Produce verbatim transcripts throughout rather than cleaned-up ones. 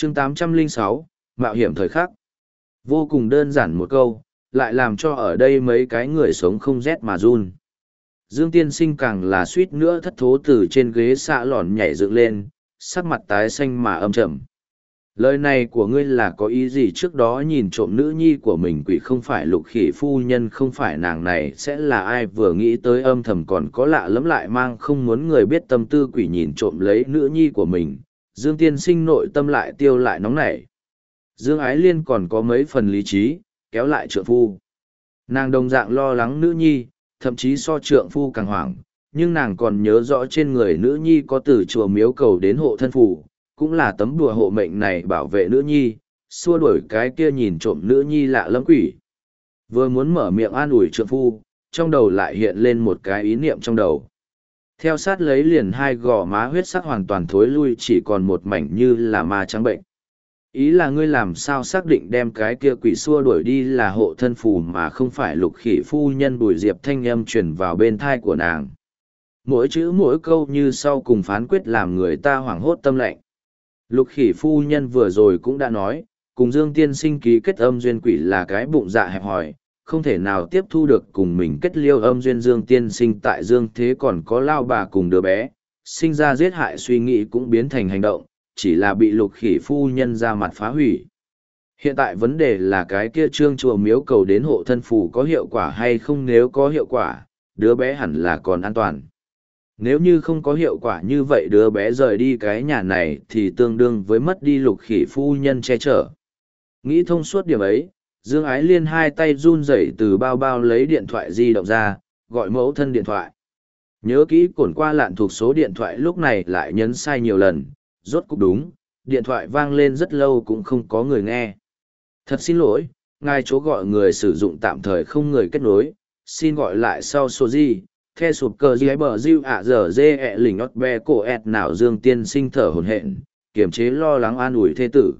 chương tám trăm lẻ sáu, Mạo hiểm thời khắc. Vô cùng đơn giản một câu, lại làm cho ở đây mấy cái người sống không rét mà run. Dương Tiên Sinh càng là suýt nữa thất thố từ trên ghế xạ lòn nhảy dựng lên, sắc mặt tái xanh mà âm trầm. Lời này của ngươi là có ý gì? Trước đó nhìn trộm nữ nhi của mình quỷ không phải Lục Khỉ phu nhân, không phải nàng này sẽ là ai? Vừa nghĩ tới âm thầm còn có lạ lẫm lại mang không muốn người biết tâm tư quỷ nhìn trộm lấy nữ nhi của mình, Dương Tiên Sinh nội tâm lại tiêu lại nóng nảy. Dương Ái Liên còn có mấy phần lý trí, kéo lại trượng phu. Nàng đồng dạng lo lắng nữ nhi, thậm chí so trượng phu càng hoảng, nhưng nàng còn nhớ rõ trên người nữ nhi có từ chùa miếu cầu đến hộ thân phù, cũng là tấm đùa hộ mệnh này bảo vệ nữ nhi, xua đuổi cái kia nhìn trộm nữ nhi lạ lẫm quỷ. Vừa muốn mở miệng an ủi trượng phu, trong đầu lại hiện lên một cái ý niệm trong đầu. Theo sát lấy liền hai gò má huyết sắc hoàn toàn thối lui, chỉ còn một mảnh như là ma trắng bệnh. Ý là ngươi làm sao xác định đem cái kia quỷ xua đuổi đi là hộ thân phù mà không phải Lục Khỉ phu nhân? Bùi Diệp thanh âm truyền vào bên thai của nàng. Mỗi chữ mỗi câu như sau cùng phán quyết làm người ta hoảng hốt tâm lạnh. Lục Khỉ phu nhân vừa rồi cũng đã nói, cùng Dương Tiên Sinh ký kết âm duyên quỷ là cái bụng dạ hẹp hòi, không thể nào tiếp thu được cùng mình kết liêu âm duyên. Dương Tiên Sinh tại Dương thế còn có lao bà cùng đứa bé, sinh ra giết hại suy nghĩ cũng biến thành hành động, chỉ là bị Lục Khỉ phu nhân ra mặt phá hủy. Hiện tại vấn đề là cái kia trương chùa miếu cầu đến hộ thân phù có hiệu quả hay không? Nếu có hiệu quả, đứa bé hẳn là còn an toàn. Nếu như không có hiệu quả như vậy, đứa bé rời đi cái nhà này thì tương đương với mất đi Lục Khỉ phu nhân che chở. Nghĩ thông suốt điểm ấy, Dương Ái Liên hai tay run rẩy từ bao bao lấy điện thoại di động ra, gọi mẫu thân điện thoại. Nhớ kỹ cổn qua lạn thuộc số điện thoại, lúc này lại nhấn sai nhiều lần, rốt cục đúng, điện thoại vang lên rất lâu cũng không có người nghe. Thật xin lỗi, ngài chỗ gọi người sử dụng tạm thời không người kết nối, xin gọi lại sau số gì. The sụp cờ dưới bờ diêu ạ giờ dê ẹ lỉnh nót bè cổ ẹt nào. Dương Tiên Sinh thở hổn hển, kiềm chế lo lắng an ủi thê tử.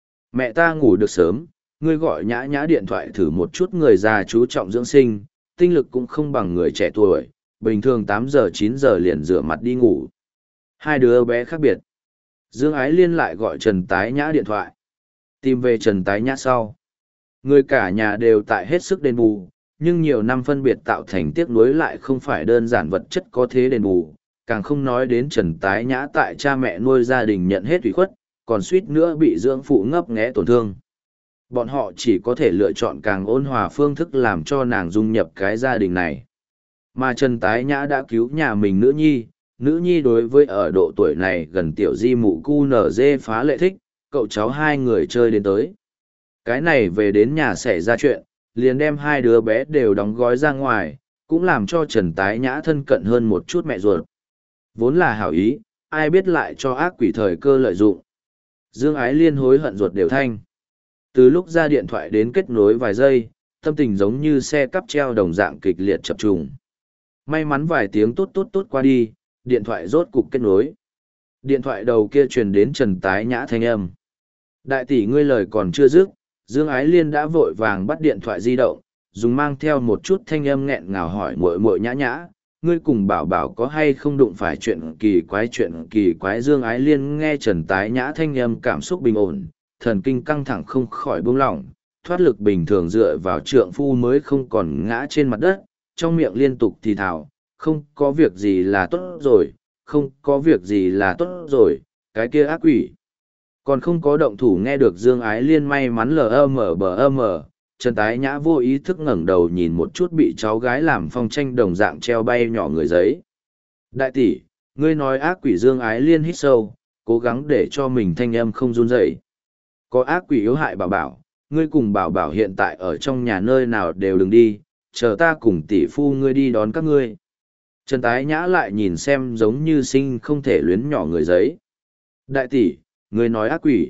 Mẹ ta ngủ được sớm, ngươi gọi nhã nhã điện thoại thử một chút. Người già chú trọng dưỡng sinh, tinh lực cũng không bằng người trẻ tuổi, bình thường tám giờ chín giờ liền rửa mặt đi ngủ. Hai đứa bé khác biệt. Dương Ái Liên lại gọi Trần Tái Nhã điện thoại. Tìm về Trần Tái Nhã sau, người cả nhà đều tại hết sức đền bù, nhưng nhiều năm phân biệt tạo thành tiếc nuối lại không phải đơn giản vật chất có thế đền bù, càng không nói đến Trần Tái Nhã tại cha mẹ nuôi gia đình nhận hết ủy khuất, còn suýt nữa bị dưỡng phụ ngấp nghé tổn thương. Bọn họ chỉ có thể lựa chọn càng ôn hòa phương thức làm cho nàng dung nhập cái gia đình này. Mà Trần Tái Nhã đã cứu nhà mình nữ nhi, nữ nhi đối với ở độ tuổi này gần tiểu di mụ cu nở dê phá lệ thích, cậu cháu hai người chơi đến tới. Cái này về đến nhà xảy ra chuyện, liền đem hai đứa bé đều đóng gói ra ngoài, cũng làm cho Trần Tái Nhã thân cận hơn một chút mẹ ruột. Vốn là hảo ý, ai biết lại cho ác quỷ thời cơ lợi dụng. Dương Ái Liên hối hận ruột đều thanh. Từ lúc ra điện thoại đến kết nối vài giây, tâm tình giống như xe cắp treo đồng dạng kịch liệt chập trùng. May mắn vài tiếng tốt tốt tốt qua đi, điện thoại rốt cục kết nối. Điện thoại đầu kia truyền đến Trần Tái Nhã thanh âm. Đại tỷ, ngươi lời còn chưa dứt, Dương Ái Liên đã vội vàng bắt điện thoại di động, dùng mang theo một chút thanh âm nghẹn ngào hỏi muội muội Nhã Nhã, ngươi cùng bảo bảo có hay không đụng phải chuyện kỳ quái? Chuyện kỳ quái? Dương Ái Liên nghe Trần Tái Nhã thanh âm cảm xúc bình ổn, thần kinh căng thẳng không khỏi buông lỏng, thoát lực bình thường dựa vào trượng phu mới không còn ngã trên mặt đất, trong miệng liên tục thì thào, không có việc gì là tốt rồi, không có việc gì là tốt rồi, cái kia ác quỷ. Còn không có động thủ. Nghe được Dương Ái Liên may mắn lờ mờ bờ mờ, Trần Tái Nhã vô ý thức ngẩng đầu nhìn một chút bị cháu gái làm phong tranh đồng dạng treo bay nhỏ người giấy. Đại tỷ, ngươi nói ác quỷ? Dương Ái Liên hít sâu, cố gắng để cho mình thanh âm không run rẩy. Có ác quỷ yếu hại bảo bảo, ngươi cùng bảo bảo hiện tại ở trong nhà nơi nào đều đừng đi, chờ ta cùng tỷ phu ngươi đi đón các ngươi. Trần Tái Nhã lại nhìn xem giống như sinh không thể luyến nhỏ người giấy. Đại tỷ, ngươi nói ác quỷ.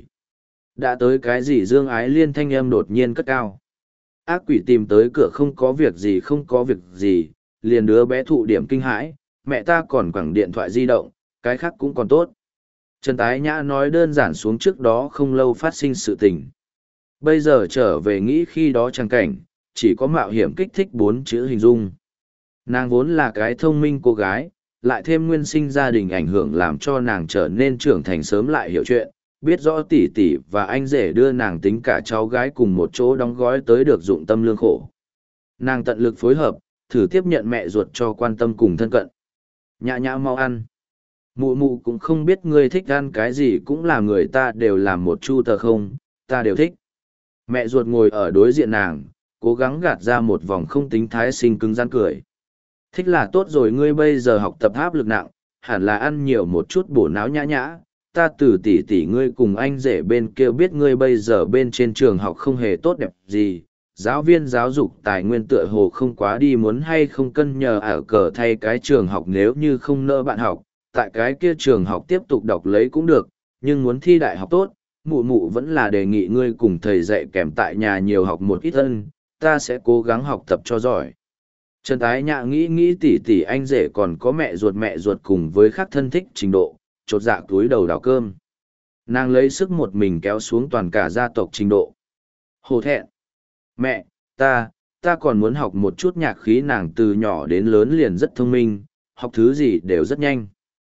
Đã tới cái gì? Dương Ái Liên thanh âm đột nhiên cất cao. Ác quỷ tìm tới cửa, không có việc gì không có việc gì, liền đứa bé thụ điểm kinh hãi, mẹ ta còn quẳng điện thoại di động, cái khác cũng còn tốt. Trần Tái Nhã nói đơn giản xuống trước đó không lâu phát sinh sự tình. Bây giờ trở về nghĩ khi đó trang cảnh, chỉ có mạo hiểm kích thích bốn chữ hình dung. Nàng vốn là cái thông minh cô gái, lại thêm nguyên sinh gia đình ảnh hưởng làm cho nàng trở nên trưởng thành sớm lại hiểu chuyện, biết rõ tỷ tỷ và anh rể đưa nàng tính cả cháu gái cùng một chỗ đóng gói tới được dụng tâm lương khổ. Nàng tận lực phối hợp, thử tiếp nhận mẹ ruột cho quan tâm cùng thân cận. Nhã nhã mau ăn. Mụ mụ cũng không biết ngươi thích ăn cái gì, cũng là người ta đều làm một chu tờ không, ta đều thích. Mẹ ruột ngồi ở đối diện nàng, cố gắng gạt ra một vòng không tính thái sinh cứng rắn cười. Thích là tốt rồi, ngươi bây giờ học tập áp lực nặng, hẳn là ăn nhiều một chút bổ não nhã nhã. Ta từ tỷ tỷ ngươi cùng anh rể bên kia biết ngươi bây giờ bên trên trường học không hề tốt đẹp gì. Giáo viên giáo dục tài nguyên tựa hồ không quá đi, muốn hay không cân nhờ ở cờ thay cái trường học, nếu như không nỡ bạn học, tại cái kia trường học tiếp tục đọc lấy cũng được, nhưng muốn thi đại học tốt, mụ mụ vẫn là đề nghị ngươi cùng thầy dạy kèm tại nhà nhiều học một ít hơn, ta sẽ cố gắng học tập cho giỏi. Trần Tái Nhã nghĩ nghĩ tỷ tỷ anh rể còn có mẹ ruột mẹ ruột cùng với khác thân thích trình độ, chột dạ túi đầu đào cơm. Nàng lấy sức một mình kéo xuống toàn cả gia tộc trình độ. Hổ thẹn. Mẹ, ta, ta còn muốn học một chút nhạc khí. Nàng từ nhỏ đến lớn liền rất thông minh, học thứ gì đều rất nhanh.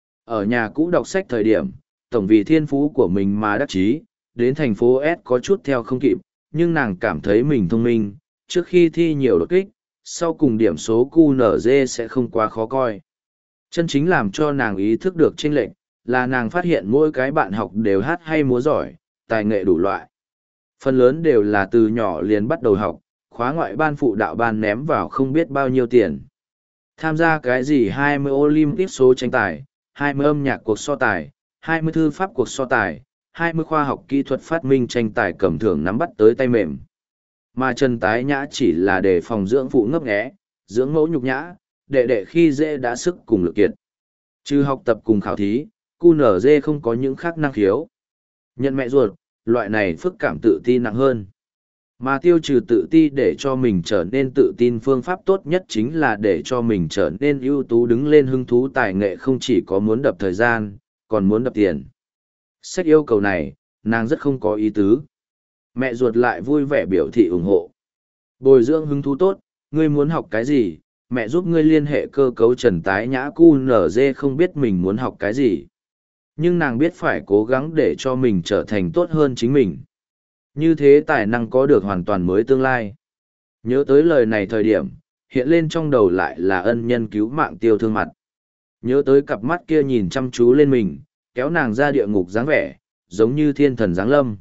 Ở nhà cũ đọc sách thời điểm, tổng vì thiên phú của mình mà đắc chí, đến thành phố S có chút theo không kịp, nhưng nàng cảm thấy mình thông minh, trước khi thi nhiều đột kích, sau cùng điểm số Q N Z sẽ không quá khó coi. Chân chính làm cho nàng ý thức được chênh lệch, là nàng phát hiện mỗi cái bạn học đều hát hay múa giỏi, tài nghệ đủ loại. Phần lớn đều là từ nhỏ liền bắt đầu học, khóa ngoại ban phụ đạo ban ném vào không biết bao nhiêu tiền. Tham gia cái gì hai mươi Olympic số tranh tài, hai mươi âm nhạc cuộc so tài, hai mươi thư pháp cuộc so tài, hai mươi khoa học kỹ thuật phát minh tranh tài, cầm thưởng nắm bắt tới tay mềm. Mà Trần Tái Nhã chỉ là để phòng dưỡng phụ ngấp nghé, dưỡng mẫu nhục nhã, đệ đệ khi dễ đã sức cùng lực kiệt. Trừ học tập cùng khảo thí, Q N Z không có những khác năng khiếu. Nhận mẹ ruột, loại này phức cảm tự ti nặng hơn. Mà tiêu trừ tự ti để cho mình trở nên tự tin phương pháp tốt nhất chính là để cho mình trở nên ưu tú, đứng lên hứng thú tài nghệ, không chỉ có muốn đập thời gian, còn muốn đập tiền. Sách yêu cầu này, nàng rất không có ý tứ. Mẹ ruột lại vui vẻ biểu thị ủng hộ. Bồi dưỡng hứng thú tốt, ngươi muốn học cái gì, mẹ giúp ngươi liên hệ cơ cấu. Trần Tái Nhã Q N Z không biết mình muốn học cái gì. Nhưng nàng biết phải cố gắng để cho mình trở thành tốt hơn chính mình. Như thế tài năng có được hoàn toàn mới tương lai. Nhớ tới lời này thời điểm, hiện lên trong đầu lại là ân nhân cứu mạng Tiêu Thương mặt. Nhớ tới cặp mắt kia nhìn chăm chú lên mình, kéo nàng ra địa ngục dáng vẻ, giống như thiên thần giáng lâm.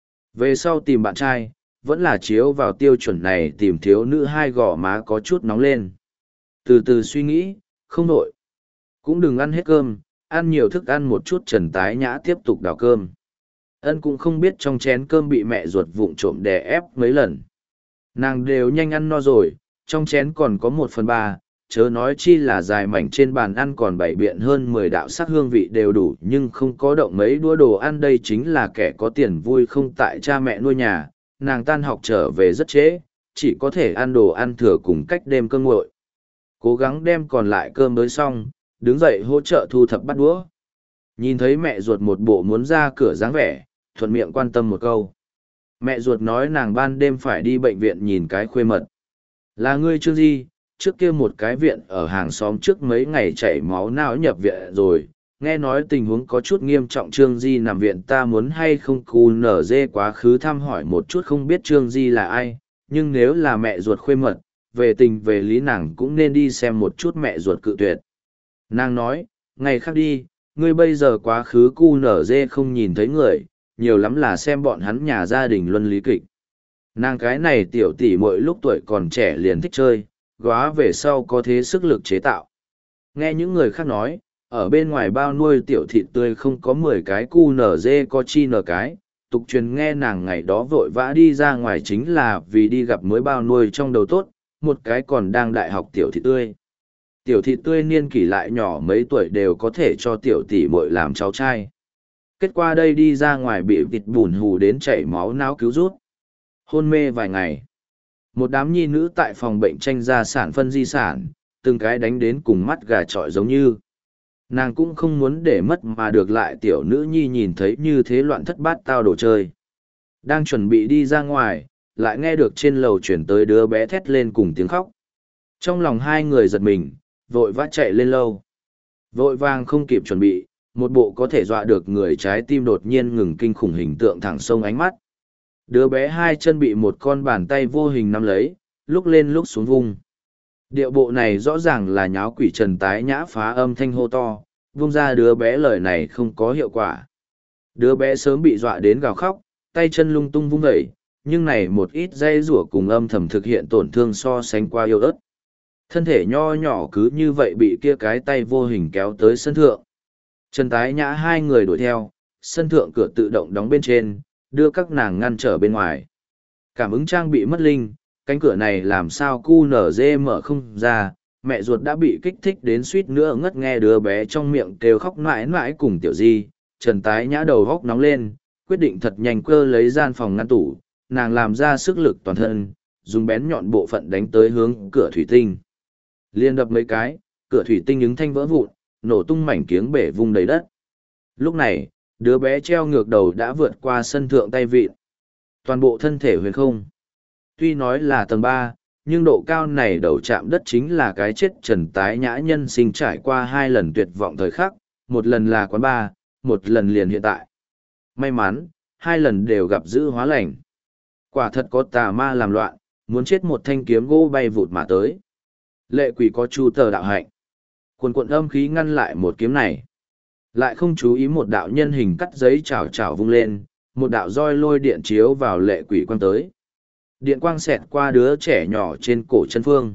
Về sau tìm bạn trai, vẫn là chiếu vào tiêu chuẩn này, tìm thiếu nữ hai gò má có chút nóng lên. Từ từ suy nghĩ, không nổi. Cũng đừng ăn hết cơm, ăn nhiều thức ăn một chút. Trần Tái Nhã tiếp tục đào cơm. Ân cũng không biết trong chén cơm bị mẹ ruột vụng trộm đè ép mấy lần. Nàng đều nhanh ăn no rồi, trong chén còn có một phần ba, chớ nói chi là dài mảnh trên bàn ăn còn bảy biện hơn mười đạo sắc, hương vị đều đủ nhưng không có động mấy đũa đồ ăn. Đây chính là kẻ có tiền vui không tại cha mẹ nuôi nhà. Nàng tan học trở về rất trễ, chỉ có thể ăn đồ ăn thừa cùng cách đêm cơm nguội. Cố gắng đem còn lại cơm tới xong, đứng dậy hỗ trợ thu thập bát đũa. Nhìn thấy mẹ ruột một bộ muốn ra cửa dáng vẻ, thuận miệng quan tâm một câu. Mẹ ruột nói nàng ban đêm phải đi bệnh viện nhìn cái khuê mật. Là ngươi Trương Di, trước kia một cái viện ở hàng xóm trước mấy ngày chảy máu não nhập viện rồi, nghe nói tình huống có chút nghiêm trọng. Trương Di nằm viện, ta muốn hay không Q N Z quá khứ thăm hỏi một chút. Không biết Trương Di là ai, nhưng nếu là mẹ ruột khuê mật, về tình về lý nàng cũng nên đi xem một chút. Mẹ ruột cự tuyệt. Nàng nói, ngày khác đi, ngươi bây giờ quá khứ Q N Z không nhìn thấy người, nhiều lắm là xem bọn hắn nhà gia đình luân lý kịch. Nàng cái này tiểu tỷ mỗi lúc tuổi còn trẻ liền thích chơi, góa về sau có thế sức lực chế tạo. Nghe những người khác nói, ở bên ngoài bao nuôi tiểu thịt tươi không có mười cái Q N Z có chi nở cái. Tục truyền nghe nàng ngày đó vội vã đi ra ngoài chính là vì đi gặp mới bao nuôi trong đầu tốt, một cái còn đang đại học tiểu thịt tươi. Tiểu thịt tươi niên kỷ lại nhỏ mấy tuổi đều có thể cho tiểu tỷ muội làm cháu trai. Kết quả đây đi ra ngoài bị vịt bùn hù đến chảy máu não cứu rút. Hôn mê vài ngày. Một đám nhi nữ tại phòng bệnh tranh gia sản phân di sản, từng cái đánh đến cùng mắt gà trọi giống như. Nàng cũng không muốn để mất mà được lại tiểu nữ nhi nhìn thấy như thế loạn thất bát tao đồ chơi. Đang chuẩn bị đi ra ngoài, lại nghe được trên lầu chuyển tới đứa bé thét lên cùng tiếng khóc. Trong lòng hai người giật mình, vội vã chạy lên lâu. Vội vàng không kịp chuẩn bị, một bộ có thể dọa được người trái tim đột nhiên ngừng kinh khủng hình tượng thẳng sông ánh mắt. Đứa bé hai chân bị một con bàn tay vô hình nắm lấy, lúc lên lúc xuống vung. Điệu bộ này rõ ràng là nháo quỷ Trần Tái Nhã phá âm thanh hô to, vung ra đứa bé lời này không có hiệu quả. Đứa bé sớm bị dọa đến gào khóc, tay chân lung tung vung vẩy, nhưng này một ít dây rủa cùng âm thầm thực hiện tổn thương so sánh qua yêu ớt. Thân thể nho nhỏ cứ như vậy bị kia cái tay vô hình kéo tới sân thượng. Trần Tái Nhã hai người đuổi theo, sân thượng cửa tự động đóng bên trên, đưa các nàng ngăn trở bên ngoài. Cảm ứng trang bị mất linh, cánh cửa này làm sao cu nở dê mở không ra, mẹ ruột đã bị kích thích đến suýt nữa ngất nghe đứa bé trong miệng kêu khóc mãi mãi cùng tiểu di. Trần Tái Nhã đầu góc nóng lên, quyết định thật nhanh cơ lấy gian phòng ngăn tủ, nàng làm ra sức lực toàn thân, dùng bén nhọn bộ phận đánh tới hướng cửa thủy tinh. Liên đập mấy cái, cửa thủy tinh ứng thanh vỡ vụn, nổ tung mảnh kiếng bể vung đầy đất. Lúc này, đứa bé treo ngược đầu đã vượt qua sân thượng tay vịn. Toàn bộ thân thể huyền không. Tuy nói là tầng ba, nhưng độ cao này đầu chạm đất chính là cái chết Trần Tái Nhã nhân sinh trải qua hai lần tuyệt vọng thời khắc, một lần là quán ba, một lần liền hiện tại. May mắn, hai lần đều gặp giữ hóa lành. Quả thật có tà ma làm loạn, muốn chết một thanh kiếm gỗ bay vụt mà tới. Lệ quỷ có chu tờ đạo hạnh. Quần quận âm khí ngăn lại một kiếm này. Lại không chú ý một đạo nhân hình cắt giấy chảo chảo vung lên, một đạo roi lôi điện chiếu vào lệ quỷ quang tới. Điện quang xẹt qua đứa trẻ nhỏ trên cổ chân phương.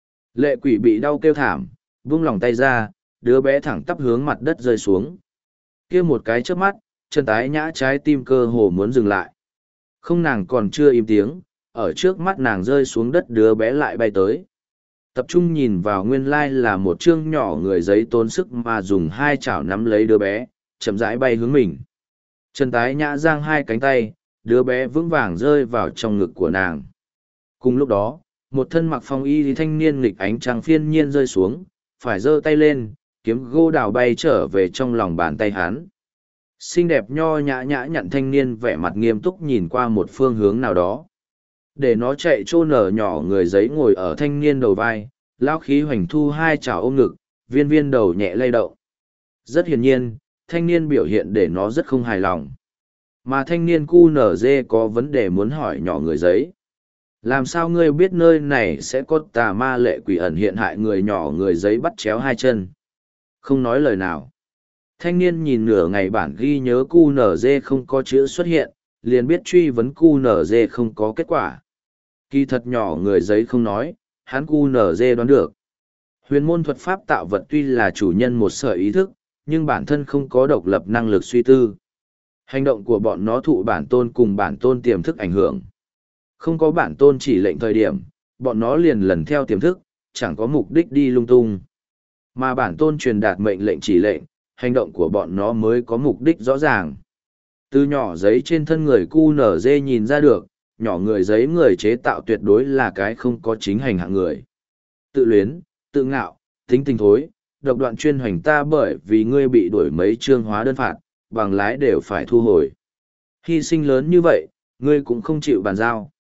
Lệ quỷ bị đau kêu thảm, vung lòng tay ra, đứa bé thẳng tắp hướng mặt đất rơi xuống. Kia một cái chớp mắt, Trần Tái Nhã trái tim cơ hồ muốn dừng lại. Không, nàng còn chưa im tiếng, ở trước mắt nàng rơi xuống đất đứa bé lại bay tới. Tập trung nhìn vào nguyên lai là một chương nhỏ người giấy tốn sức mà dùng hai chảo nắm lấy đứa bé, chậm rãi bay hướng mình. Trần Tái Nhã giang hai cánh tay, đứa bé vững vàng rơi vào trong ngực của nàng. Cùng lúc đó, một thân mặc phong y thanh niên nghịch ánh trăng phiên nhiên rơi xuống, phải giơ tay lên, kiếm gô đào bay trở về trong lòng bàn tay hắn. Xinh đẹp nho nhã nhã nhặn thanh niên vẻ mặt nghiêm túc nhìn qua một phương hướng nào đó. Để nó chạy trô nở nhỏ người giấy ngồi ở thanh niên đầu vai, lão khí hoành thu hai chảo ôm ngực, viên viên đầu nhẹ lay động. Rất hiển nhiên, thanh niên biểu hiện để nó rất không hài lòng. Mà thanh niên cu nở dê có vấn đề muốn hỏi nhỏ người giấy. Làm sao ngươi biết nơi này sẽ có tà ma lệ quỷ ẩn hiện hại người nhỏ người giấy bắt chéo hai chân? Không nói lời nào. Thanh niên nhìn nửa ngày bản ghi nhớ cu nở dê không có chữ xuất hiện, liền biết truy vấn cu nở dê không có kết quả. Kỳ thật nhỏ người giấy không nói, hắn cu nở dê đoán được. Huyền môn thuật pháp tạo vật tuy là chủ nhân một sợi ý thức, nhưng bản thân không có độc lập năng lực suy tư. Hành động của bọn nó thụ bản tôn cùng bản tôn tiềm thức ảnh hưởng. Không có bản tôn chỉ lệnh thời điểm, bọn nó liền lần theo tiềm thức, chẳng có mục đích đi lung tung. Mà bản tôn truyền đạt mệnh lệnh chỉ lệnh, hành động của bọn nó mới có mục đích rõ ràng. Từ nhỏ giấy trên thân người cu nở dê nhìn ra được, nhỏ người giấy người chế tạo tuyệt đối là cái không có chính hành hạng người. Tự luyến, tự ngạo, tính tình thối, độc đoạn chuyên hoành ta bởi vì ngươi bị đuổi mấy chương hóa đơn phạt, bằng lái đều phải thu hồi. Hy sinh lớn như vậy, ngươi cũng không chịu bàn giao.